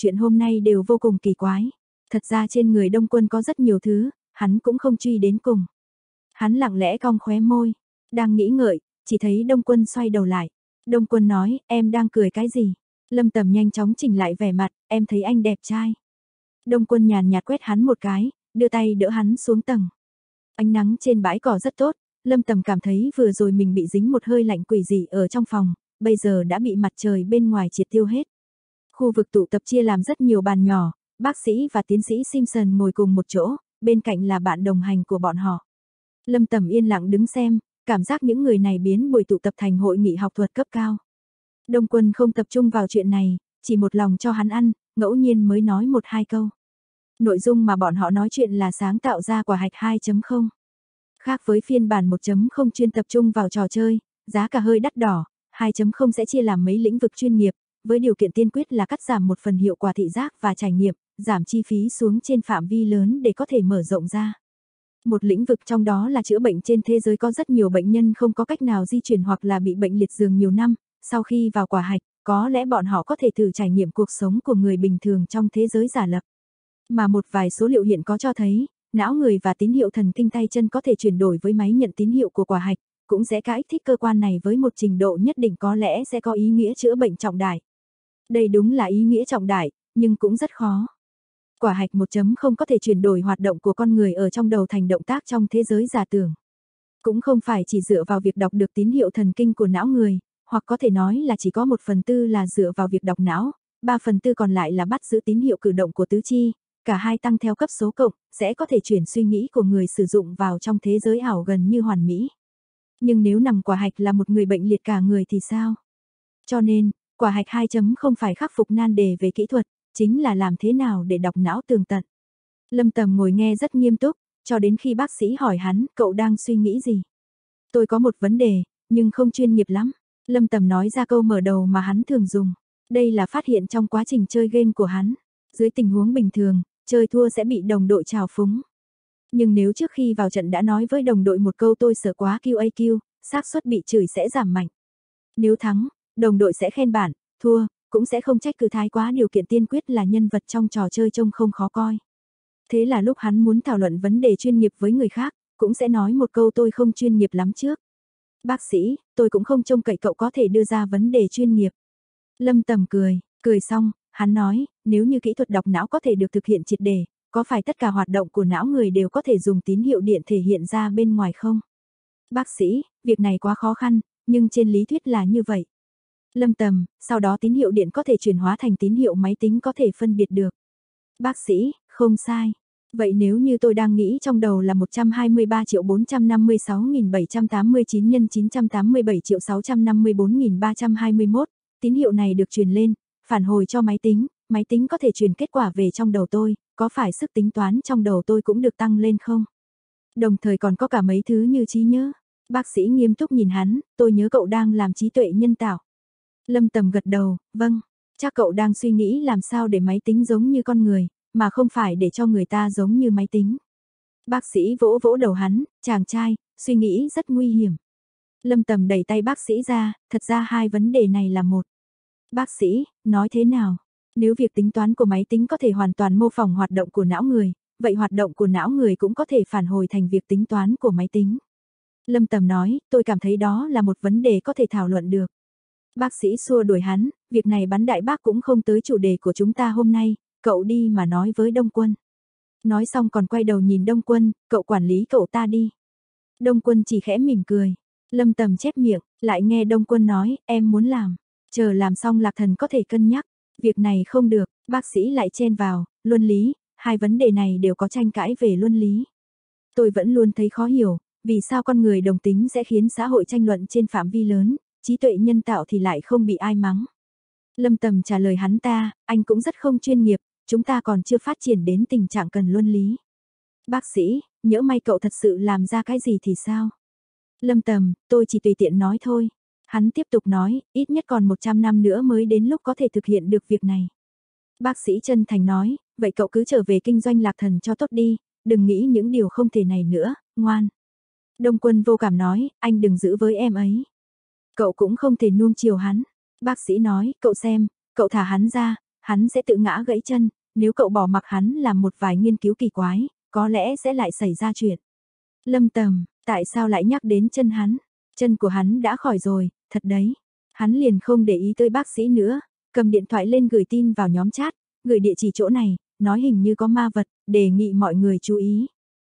chuyện hôm nay đều vô cùng kỳ quái. Thật ra trên người Đông Quân có rất nhiều thứ, hắn cũng không truy đến cùng. Hắn lặng lẽ cong khóe môi, đang nghĩ ngợi, chỉ thấy Đông Quân xoay đầu lại. Đông Quân nói, em đang cười cái gì? Lâm Tầm nhanh chóng chỉnh lại vẻ mặt, em thấy anh đẹp trai. Đông Quân nhàn nhạt quét hắn một cái, đưa tay đỡ hắn xuống tầng. Ánh nắng trên bãi cỏ rất tốt, Lâm Tầm cảm thấy vừa rồi mình bị dính một hơi lạnh quỷ dị ở trong phòng, bây giờ đã bị mặt trời bên ngoài triệt tiêu hết. Khu vực tụ tập chia làm rất nhiều bàn nhỏ, bác sĩ và tiến sĩ Simpson ngồi cùng một chỗ, bên cạnh là bạn đồng hành của bọn họ. Lâm Tầm yên lặng đứng xem, cảm giác những người này biến buổi tụ tập thành hội nghị học thuật cấp cao. Đông Quân không tập trung vào chuyện này, chỉ một lòng cho hắn ăn, ngẫu nhiên mới nói một hai câu. Nội dung mà bọn họ nói chuyện là sáng tạo ra quả hạch 2.0. Khác với phiên bản 1.0 chuyên tập trung vào trò chơi, giá cả hơi đắt đỏ, 2.0 sẽ chia làm mấy lĩnh vực chuyên nghiệp, với điều kiện tiên quyết là cắt giảm một phần hiệu quả thị giác và trải nghiệm, giảm chi phí xuống trên phạm vi lớn để có thể mở rộng ra. Một lĩnh vực trong đó là chữa bệnh. Trên thế giới có rất nhiều bệnh nhân không có cách nào di chuyển hoặc là bị bệnh liệt giường nhiều năm, sau khi vào quả hạch, có lẽ bọn họ có thể thử trải nghiệm cuộc sống của người bình thường trong thế giới giả lập. Mà một vài số liệu hiện có cho thấy, não người và tín hiệu thần kinh tay chân có thể chuyển đổi với máy nhận tín hiệu của quả hạch, cũng sẽ kích thích cơ quan này với một trình độ nhất định, có lẽ sẽ có ý nghĩa chữa bệnh trọng đại. Đây đúng là ý nghĩa trọng đại, nhưng cũng rất khó. Quả hạch 1.0 có thể chuyển đổi hoạt động của con người ở trong đầu thành động tác trong thế giới giả tưởng. Cũng không phải chỉ dựa vào việc đọc được tín hiệu thần kinh của não người, hoặc có thể nói là chỉ có 1/4 là dựa vào việc đọc não, 3/4 còn lại là bắt giữ tín hiệu cử động của tứ chi, cả hai tăng theo cấp số cộng, sẽ có thể chuyển suy nghĩ của người sử dụng vào trong thế giới ảo gần như hoàn mỹ. Nhưng nếu nằm quả hạch là một người bệnh liệt cả người thì sao? Cho nên, quả hạch 2.0 phải khắc phục nan đề về kỹ thuật, chính là làm thế nào để đọc não tường tận. Lâm Tầm ngồi nghe rất nghiêm túc, cho đến khi bác sĩ hỏi hắn, cậu đang suy nghĩ gì? Tôi có một vấn đề, nhưng không chuyên nghiệp lắm. Lâm Tầm nói ra câu mở đầu mà hắn thường dùng. Đây là phát hiện trong quá trình chơi game của hắn. Dưới tình huống bình thường, chơi thua sẽ bị đồng đội trào phúng. Nhưng nếu trước khi vào trận đã nói với đồng đội một câu tôi sợ quá QAQ, xác suất bị chửi sẽ giảm mạnh. Nếu thắng, đồng đội sẽ khen bạn, thua, cũng sẽ không trách cứ thái quá, điều kiện tiên quyết là nhân vật trong trò chơi trông không khó coi. Thế là lúc hắn muốn thảo luận vấn đề chuyên nghiệp với người khác, cũng sẽ nói một câu tôi không chuyên nghiệp lắm trước. Bác sĩ, tôi cũng không trông cậy cậu có thể đưa ra vấn đề chuyên nghiệp. Lâm Tầm cười xong, hắn nói, nếu như kỹ thuật đọc não có thể được thực hiện triệt để, có phải tất cả hoạt động của não người đều có thể dùng tín hiệu điện thể hiện ra bên ngoài không? Bác sĩ, việc này quá khó khăn, nhưng trên lý thuyết là như vậy. Lâm Tầm, sau đó tín hiệu điện có thể chuyển hóa thành tín hiệu máy tính có thể phân biệt được. Bác sĩ, không sai. Vậy nếu như tôi đang nghĩ trong đầu là 123.456.789 x 987.654.321, tín hiệu này được truyền lên, phản hồi cho máy tính có thể truyền kết quả về trong đầu tôi, có phải sức tính toán trong đầu tôi cũng được tăng lên không? Đồng thời còn có cả mấy thứ như trí nhớ. Bác sĩ nghiêm túc nhìn hắn, tôi nhớ cậu đang làm trí tuệ nhân tạo. Lâm Tầm gật đầu, vâng, chắc cậu đang suy nghĩ làm sao để máy tính giống như con người, mà không phải để cho người ta giống như máy tính. Bác sĩ vỗ vỗ đầu hắn, chàng trai, suy nghĩ rất nguy hiểm. Lâm Tầm đẩy tay bác sĩ ra, thật ra hai vấn đề này là một. Bác sĩ, nói thế nào? Nếu việc tính toán của máy tính có thể hoàn toàn mô phỏng hoạt động của não người, vậy hoạt động của não người cũng có thể phản hồi thành việc tính toán của máy tính. Lâm Tầm nói, tôi cảm thấy đó là một vấn đề có thể thảo luận được. Bác sĩ xua đuổi hắn, việc này bắn đại bác cũng không tới chủ đề của chúng ta hôm nay, cậu đi mà nói với Đông Quân. Nói xong còn quay đầu nhìn Đông Quân, cậu quản lý cậu ta đi. Đông Quân chỉ khẽ mỉm cười. Lâm Tầm chép miệng, lại nghe Đông Quân nói, em muốn làm. Chờ làm xong Lạc Thần có thể cân nhắc. Việc này không được, bác sĩ lại chen vào, luân lý, hai vấn đề này đều có tranh cãi về luân lý. Tôi vẫn luôn thấy khó hiểu, vì sao con người đồng tính sẽ khiến xã hội tranh luận trên phạm vi lớn, trí tuệ nhân tạo thì lại không bị ai mắng. Lâm Tầm trả lời hắn ta, anh cũng rất không chuyên nghiệp, chúng ta còn chưa phát triển đến tình trạng cần luân lý. Bác sĩ, nhỡ may cậu thật sự làm ra cái gì thì sao? Lâm Tầm, tôi chỉ tùy tiện nói thôi. Hắn tiếp tục nói, ít nhất còn 100 năm nữa mới đến lúc có thể thực hiện được việc này. Bác sĩ chân thành nói, vậy cậu cứ trở về kinh doanh Lạc Thần cho tốt đi, đừng nghĩ những điều không thể này nữa, ngoan. Đông Quân vô cảm nói, anh đừng giữ với em ấy. Cậu cũng không thể nuông chiều hắn. Bác sĩ nói, cậu xem, cậu thả hắn ra, hắn sẽ tự ngã gãy chân, nếu cậu bỏ mặc hắn làm một vài nghiên cứu kỳ quái, có lẽ sẽ lại xảy ra chuyện. Lâm Tầm, tại sao lại nhắc đến chân hắn? Chân của hắn đã khỏi rồi, thật đấy. Hắn liền không để ý tới bác sĩ nữa, cầm điện thoại lên gửi tin vào nhóm chat, gửi địa chỉ chỗ này, nói hình như có ma vật, đề nghị mọi người chú ý.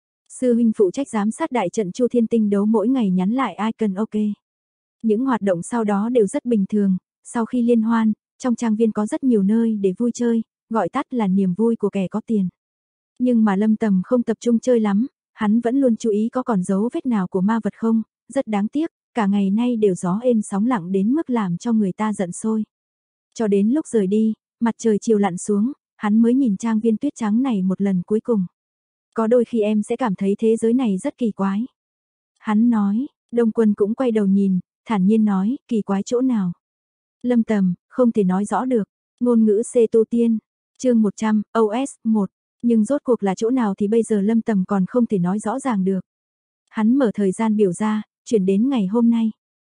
Sư huynh phụ trách giám sát đại trận Chu Thiên Tinh đấu mỗi ngày nhắn lại icon ok. Những hoạt động sau đó đều rất bình thường, sau khi liên hoan, trong trang viên có rất nhiều nơi để vui chơi, gọi tắt là niềm vui của kẻ có tiền. Nhưng mà Lâm Tầm không tập trung chơi lắm, hắn vẫn luôn chú ý có còn dấu vết nào của ma vật không, rất đáng tiếc, cả ngày nay đều gió êm sóng lặng đến mức làm cho người ta giận sôi. Cho đến lúc rời đi, mặt trời chiều lặn xuống, hắn mới nhìn trang viên tuyết trắng này một lần cuối cùng. Có đôi khi em sẽ cảm thấy thế giới này rất kỳ quái. Hắn nói, Đông Quân cũng quay đầu nhìn, thản nhiên nói, kỳ quái chỗ nào? Lâm Tầm, không thể nói rõ được. Ngôn ngữ C tu tiên, chương 100, OS 1. Nhưng rốt cuộc là chỗ nào thì bây giờ Lâm Tầm còn không thể nói rõ ràng được. Hắn mở thời gian biểu ra, chuyển đến ngày hôm nay.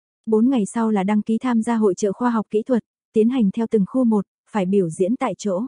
4 ngày sau là đăng ký tham gia hội chợ khoa học kỹ thuật, tiến hành theo từng khu một, phải biểu diễn tại chỗ.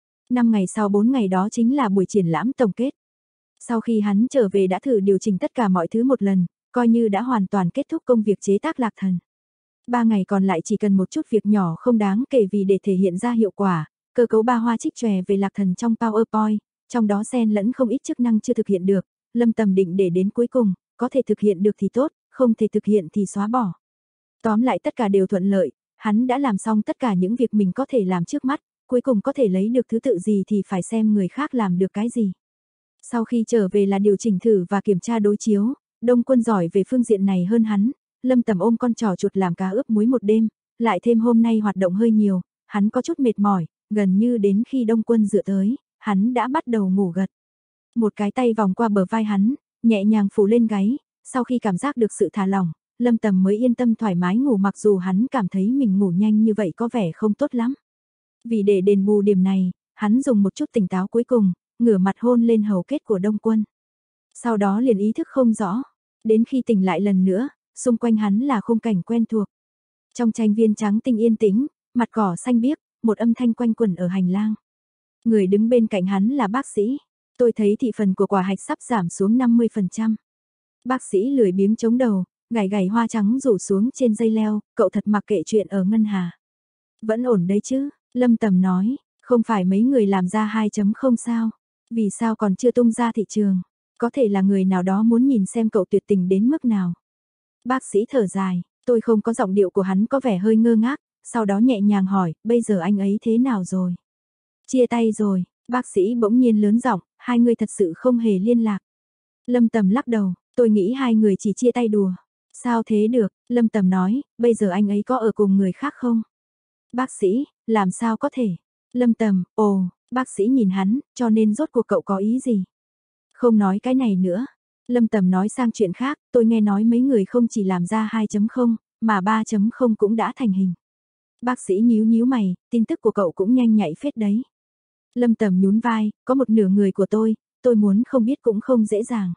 5 ngày sau 4 ngày đó chính là buổi triển lãm tổng kết. Sau khi hắn trở về đã thử điều chỉnh tất cả mọi thứ một lần, coi như đã hoàn toàn kết thúc công việc chế tác Lạc Thần. 3 ngày còn lại chỉ cần một chút việc nhỏ không đáng kể vì để thể hiện ra hiệu quả, cơ cấu 3 hoa trích chòe về Lạc Thần trong PowerPoint, trong đó xen lẫn không ít chức năng chưa thực hiện được, Lâm Tầm định để đến cuối cùng, có thể thực hiện được thì tốt, không thể thực hiện thì xóa bỏ. Tóm lại tất cả đều thuận lợi, hắn đã làm xong tất cả những việc mình có thể làm trước mắt, cuối cùng có thể lấy được thứ tự gì thì phải xem người khác làm được cái gì. Sau khi trở về là điều chỉnh thử và kiểm tra đối chiếu, Đông Quân giỏi về phương diện này hơn hắn, Lâm Tầm ôm con trò chuột làm cá ướp muối một đêm, lại thêm hôm nay hoạt động hơi nhiều, hắn có chút mệt mỏi, gần như đến khi Đông Quân dựa tới, hắn đã bắt đầu ngủ gật. Một cái tay vòng qua bờ vai hắn, nhẹ nhàng phủ lên gáy, sau khi cảm giác được sự thả lỏng, Lâm Tầm mới yên tâm thoải mái ngủ mặc dù hắn cảm thấy mình ngủ nhanh như vậy có vẻ không tốt lắm. Vì để đền bù điểm này, hắn dùng một chút tỉnh táo cuối cùng, ngửa mặt hôn lên hầu kết của Đông Quân. Sau đó liền ý thức không rõ, đến khi tỉnh lại lần nữa, xung quanh hắn là khung cảnh quen thuộc. Trong tranh viên trắng tinh yên tĩnh, mặt cỏ xanh biếc, một âm thanh quanh quẩn ở hành lang. Người đứng bên cạnh hắn là bác sĩ. Tôi thấy thị phần của quả hạch sắp giảm xuống 50%. Bác sĩ lười biếng chống đầu, gảy gảy hoa trắng rủ xuống trên dây leo, cậu thật mặc kệ chuyện ở ngân hà. Vẫn ổn đấy chứ, Lâm Tầm nói, không phải mấy người làm ra 2.0 sao? Vì sao còn chưa tung ra thị trường? Có thể là người nào đó muốn nhìn xem cậu tuyệt tình đến mức nào. Bác sĩ thở dài, tôi không có giọng điệu của hắn có vẻ hơi ngơ ngác, sau đó nhẹ nhàng hỏi, bây giờ anh ấy thế nào rồi? Chia tay rồi, bác sĩ bỗng nhiên lớn giọng, hai người thật sự không hề liên lạc. Lâm Tầm lắc đầu, tôi nghĩ hai người chỉ chia tay đùa. Sao thế được, Lâm Tầm nói, bây giờ anh ấy có ở cùng người khác không? Bác sĩ, làm sao có thể? Lâm Tầm, ồ, bác sĩ nhìn hắn, cho nên rốt cuộc cậu có ý gì? Không nói cái này nữa. Lâm Tầm nói sang chuyện khác, tôi nghe nói mấy người không chỉ làm ra 2.0, mà 3.0 cũng đã thành hình. Bác sĩ nhíu nhíu mày, tin tức của cậu cũng nhanh nhạy phết đấy. Lâm Tầm nhún vai, có một nửa người của tôi muốn không biết cũng không dễ dàng.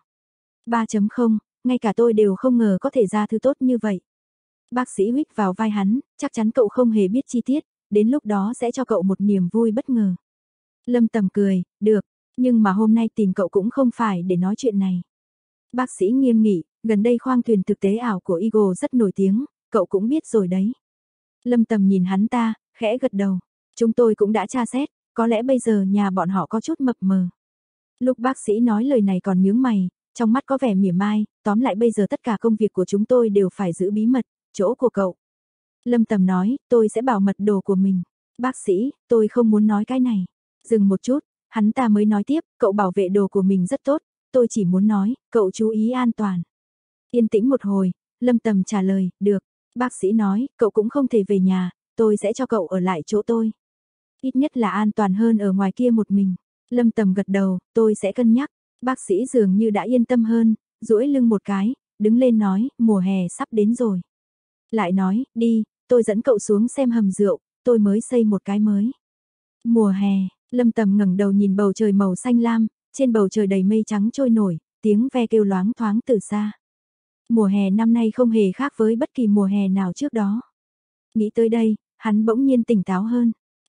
3.0, ngay cả tôi đều không ngờ có thể ra thứ tốt như vậy. Bác sĩ huých vào vai hắn, chắc chắn cậu không hề biết chi tiết, đến lúc đó sẽ cho cậu một niềm vui bất ngờ. Lâm Tầm cười, được, nhưng mà hôm nay tìm cậu cũng không phải để nói chuyện này. Bác sĩ nghiêm nghị, gần đây khoang thuyền thực tế ảo của Eagle rất nổi tiếng, cậu cũng biết rồi đấy. Lâm Tầm nhìn hắn ta, khẽ gật đầu. Chúng tôi cũng đã tra xét, có lẽ bây giờ nhà bọn họ có chút mập mờ. Lúc bác sĩ nói lời này còn nhướng mày, trong mắt có vẻ mỉa mai, tóm lại bây giờ tất cả công việc của chúng tôi đều phải giữ bí mật, chỗ của cậu. Lâm Tầm nói, tôi sẽ bảo mật đồ của mình. Bác sĩ, tôi không muốn nói cái này. Dừng một chút, hắn ta mới nói tiếp, cậu bảo vệ đồ của mình rất tốt, tôi chỉ muốn nói, cậu chú ý an toàn. Yên tĩnh một hồi, Lâm Tầm trả lời, được. Bác sĩ nói, cậu cũng không thể về nhà, tôi sẽ cho cậu ở lại chỗ tôi. Ít nhất là an toàn hơn ở ngoài kia một mình. Lâm Tầm gật đầu, tôi sẽ cân nhắc. Bác sĩ dường như đã yên tâm hơn, duỗi lưng một cái, đứng lên nói, mùa hè sắp đến rồi. Lại nói, đi, tôi dẫn cậu xuống xem hầm rượu, tôi mới xây một cái mới. Mùa hè, Lâm Tầm ngẩng đầu nhìn bầu trời màu xanh lam, trên bầu trời đầy mây trắng trôi nổi, tiếng ve kêu loáng thoáng từ xa. Mùa hè năm nay không hề khác với bất kỳ mùa hè nào trước đó. Nghĩ tới đây, hắn bỗng nhiên tỉnh táo hơn.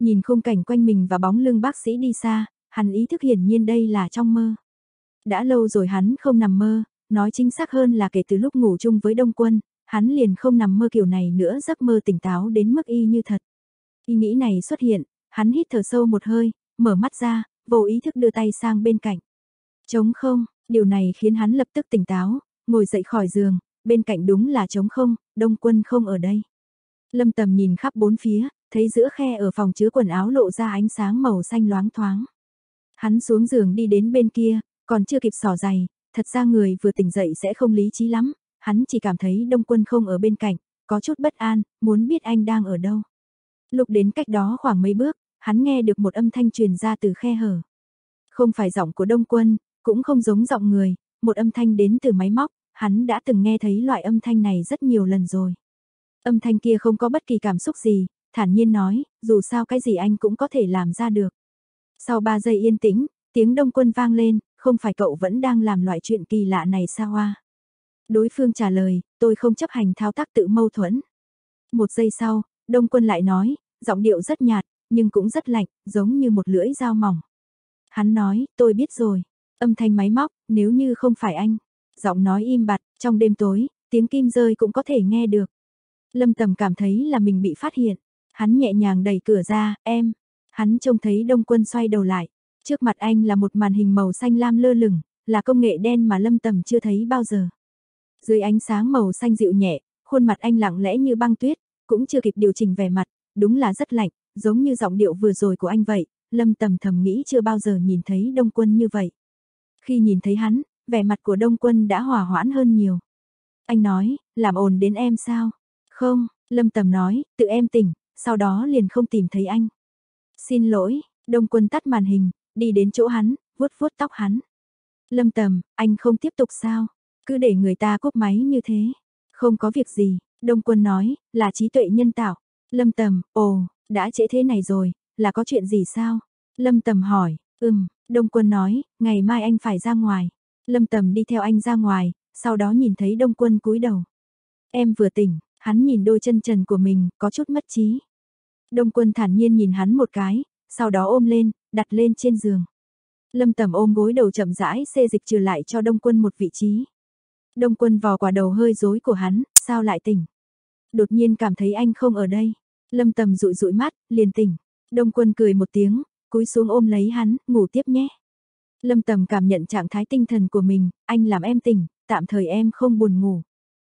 Nhìn khung cảnh quanh mình và bóng lưng bác sĩ đi xa, hắn ý thức hiển nhiên đây là trong mơ. Đã lâu rồi hắn không nằm mơ, nói chính xác hơn là kể từ lúc ngủ chung với Đông Quân, hắn liền không nằm mơ kiểu này nữa, giấc mơ tỉnh táo đến mức y như thật. Ý nghĩ này xuất hiện, hắn hít thở sâu một hơi, mở mắt ra, vô ý thức đưa tay sang bên cạnh. Trống không, điều này khiến hắn lập tức tỉnh táo, ngồi dậy khỏi giường, bên cạnh đúng là trống không, Đông Quân không ở đây. Lâm Tầm nhìn khắp bốn phía, thấy giữa khe ở phòng chứa quần áo lộ ra ánh sáng màu xanh loáng thoáng. Hắn xuống giường đi đến bên kia, còn chưa kịp xỏ giày, thật ra người vừa tỉnh dậy sẽ không lý trí lắm, hắn chỉ cảm thấy Đông Quân không ở bên cạnh, có chút bất an, muốn biết anh đang ở đâu. Lúc đến cách đó khoảng mấy bước, hắn nghe được một âm thanh truyền ra từ khe hở. Không phải giọng của Đông Quân, cũng không giống giọng người, một âm thanh đến từ máy móc, hắn đã từng nghe thấy loại âm thanh này rất nhiều lần rồi. Âm thanh kia không có bất kỳ cảm xúc gì, thản nhiên nói, dù sao cái gì anh cũng có thể làm ra được. Sau 3 giây yên tĩnh, tiếng Đông Quân vang lên, không phải cậu vẫn đang làm loại chuyện kỳ lạ này sao à? Đối phương trả lời, tôi không chấp hành thao tác tự mâu thuẫn. 1 giây sau, Đông Quân lại nói, giọng điệu rất nhạt, nhưng cũng rất lạnh, giống như một lưỡi dao mỏng. Hắn nói, tôi biết rồi. Âm thanh máy móc, nếu như không phải anh. Giọng nói im bặt, trong đêm tối, tiếng kim rơi cũng có thể nghe được. Lâm Tầm cảm thấy là mình bị phát hiện. Hắn nhẹ nhàng đẩy cửa ra, em. Hắn trông thấy Đông Quân xoay đầu lại. Trước mặt anh là một màn hình màu xanh lam lơ lửng, là công nghệ đen mà Lâm Tầm chưa thấy bao giờ. Dưới ánh sáng màu xanh dịu nhẹ, khuôn mặt anh lặng lẽ như băng tuyết, cũng chưa kịp điều chỉnh vẻ mặt, đúng là rất lạnh, giống như giọng điệu vừa rồi của anh vậy. Lâm Tầm thầm nghĩ chưa bao giờ nhìn thấy Đông Quân như vậy. Khi nhìn thấy hắn, vẻ mặt của Đông Quân đã hòa hoãn hơn nhiều. Anh nói, làm ồn đến em sao? Không, Lâm Tầm nói, tự em tỉnh, sau đó liền không tìm thấy anh. Xin lỗi, Đông Quân tắt màn hình, đi đến chỗ hắn, vuốt vuốt tóc hắn. Lâm Tầm, anh không tiếp tục sao? Cứ để người ta cúp máy như thế. Không có việc gì, Đông Quân nói, là trí tuệ nhân tạo. Lâm Tầm, ồ, đã trễ thế này rồi, là có chuyện gì sao? Lâm Tầm hỏi, Đông Quân nói, ngày mai anh phải ra ngoài. Lâm Tầm đi theo anh ra ngoài, sau đó nhìn thấy Đông Quân cúi đầu. Em vừa tỉnh, hắn nhìn đôi chân trần của mình, có chút mất trí. Đông Quân thản nhiên nhìn hắn một cái, sau đó ôm lên, đặt lên trên giường. Lâm Tầm ôm gối đầu chậm rãi xê dịch trừ lại cho Đông Quân một vị trí. Đông Quân vò quả đầu hơi rối của hắn, sao lại tỉnh? Đột nhiên cảm thấy anh không ở đây. Lâm Tầm dụi dụi mắt, liền tỉnh. Đông Quân cười một tiếng, cúi xuống ôm lấy hắn, ngủ tiếp nhé. Lâm Tầm cảm nhận trạng thái tinh thần của mình, anh làm em tỉnh, tạm thời em không buồn ngủ.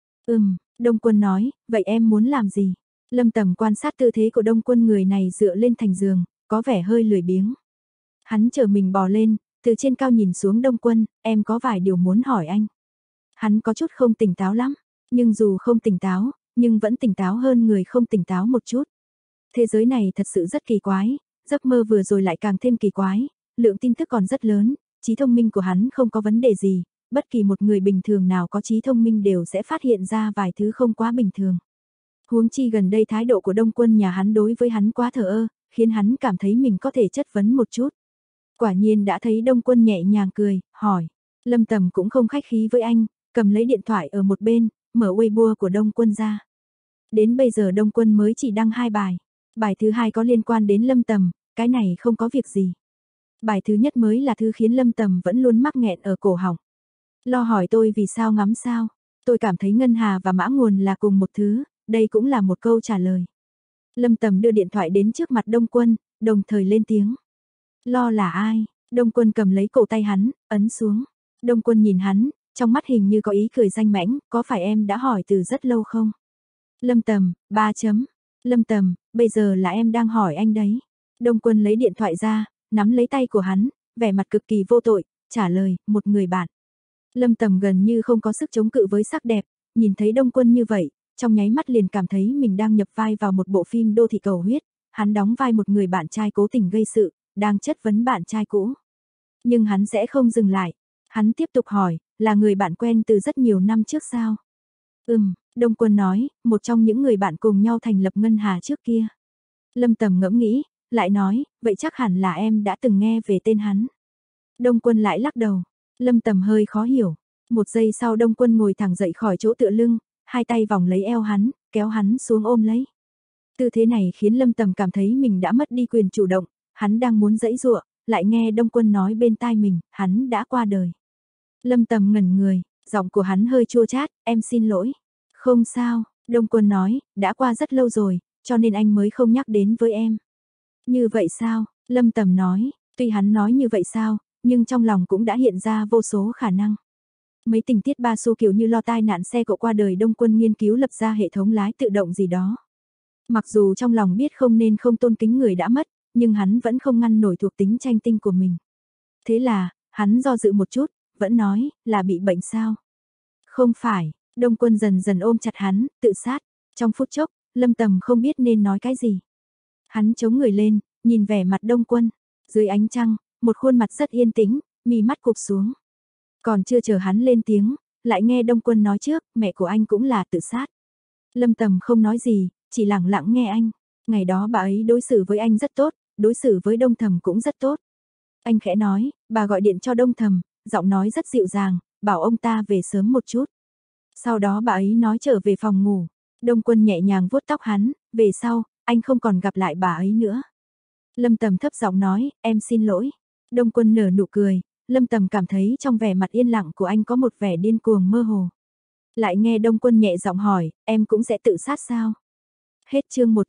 Đông Quân nói, vậy em muốn làm gì? Lâm Tầm quan sát tư thế của Đông Quân, người này dựa lên thành giường, có vẻ hơi lười biếng. Hắn chờ mình bò lên, từ trên cao nhìn xuống Đông Quân, em có vài điều muốn hỏi anh. Hắn có chút không tỉnh táo lắm, nhưng dù không tỉnh táo, nhưng vẫn tỉnh táo hơn người không tỉnh táo một chút. Thế giới này thật sự rất kỳ quái, giấc mơ vừa rồi lại càng thêm kỳ quái, lượng tin tức còn rất lớn, trí thông minh của hắn không có vấn đề gì, bất kỳ một người bình thường nào có trí thông minh đều sẽ phát hiện ra vài thứ không quá bình thường. Huống chi gần đây thái độ của Đông Quân nhà hắn đối với hắn quá thờ ơ, khiến hắn cảm thấy mình có thể chất vấn một chút. Quả nhiên đã thấy Đông Quân nhẹ nhàng cười, hỏi. Lâm Tầm cũng không khách khí với anh, cầm lấy điện thoại ở một bên, mở Weibo của Đông Quân ra. Đến bây giờ Đông Quân mới chỉ đăng 2 bài. Bài thứ 2 có liên quan đến Lâm Tầm, cái này không có việc gì. Bài thứ nhất mới là thứ khiến Lâm Tầm vẫn luôn mắc nghẹn ở cổ họng. Lo hỏi tôi vì sao ngắm sao. Tôi cảm thấy ngân hà và mã nguồn là cùng một thứ, đây cũng là một câu trả lời. Lâm Tầm đưa điện thoại đến trước mặt Đông Quân, đồng thời lên tiếng. Lo là ai? Đông Quân cầm lấy cổ tay hắn, ấn xuống. Đông Quân nhìn hắn, trong mắt hình như có ý cười danh mãnh, có phải em đã hỏi từ rất lâu không? Lâm Tầm, 3 chấm. Lâm Tầm, bây giờ là em đang hỏi anh đấy. Đông Quân lấy điện thoại ra, nắm lấy tay của hắn, vẻ mặt cực kỳ vô tội, trả lời, một người bạn. Lâm Tầm gần như không có sức chống cự với sắc đẹp, nhìn thấy Đông Quân như vậy, trong nháy mắt liền cảm thấy mình đang nhập vai vào một bộ phim đô thị cầu huyết, hắn đóng vai một người bạn trai cố tình gây sự, đang chất vấn bạn trai cũ. Nhưng hắn sẽ không dừng lại, hắn tiếp tục hỏi, là người bạn quen từ rất nhiều năm trước sao? Đông Quân nói, một trong những người bạn cùng nhau thành lập ngân hà trước kia. Lâm Tầm ngẫm nghĩ, lại nói, vậy chắc hẳn là em đã từng nghe về tên hắn. Đông Quân lại lắc đầu, Lâm Tầm hơi khó hiểu. 1 giây sau Đông Quân ngồi thẳng dậy khỏi chỗ tựa lưng, hai tay vòng lấy eo hắn, kéo hắn xuống ôm lấy. Tư thế này khiến Lâm Tầm cảm thấy mình đã mất đi quyền chủ động, hắn đang muốn giãy giụa, lại nghe Đông Quân nói bên tai mình, hắn đã qua đời. Lâm Tầm ngẩn người, giọng của hắn hơi chua chát, em xin lỗi. Không sao, Đông Quân nói, đã qua rất lâu rồi, cho nên anh mới không nhắc đến với em. Như vậy sao? Lâm Tầm nói, tuy hắn nói như vậy sao, nhưng trong lòng cũng đã hiện ra vô số khả năng. Mấy tình tiết ba xu kiểu như lo tai nạn xe cộ qua đời Đông Quân nghiên cứu lập ra hệ thống lái tự động gì đó. Mặc dù trong lòng biết không nên không tôn kính người đã mất, nhưng hắn vẫn không ngăn nổi thuộc tính tranh tinh của mình. Thế là, hắn do dự một chút, vẫn nói, là bị bệnh sao? Không phải, Đông Quân dần dần ôm chặt hắn, tự sát. Trong phút chốc, Lâm Tầm không biết nên nói cái gì. Hắn chống người lên, nhìn vẻ mặt Đông Quân. Dưới ánh trăng, một khuôn mặt rất yên tĩnh, mí mắt cụp xuống. Còn chưa chờ hắn lên tiếng, lại nghe Đông Quân nói trước, mẹ của anh cũng là tự sát. Lâm Tầm không nói gì, chỉ lặng lặng nghe anh. Ngày đó bà ấy đối xử với anh rất tốt, đối xử với Đông Thầm cũng rất tốt. Anh khẽ nói, bà gọi điện cho Đông Thầm, giọng nói rất dịu dàng, bảo ông ta về sớm một chút. Sau đó bà ấy nói trở về phòng ngủ. Đông Quân nhẹ nhàng vuốt tóc hắn, về sau, anh không còn gặp lại bà ấy nữa. Lâm Tầm thấp giọng nói, em xin lỗi. Đông Quân nở nụ cười, Lâm Tầm cảm thấy trong vẻ mặt yên lặng của anh có một vẻ điên cuồng mơ hồ. Lại nghe Đông Quân nhẹ giọng hỏi, em cũng sẽ tự sát sao? Hết chương 100.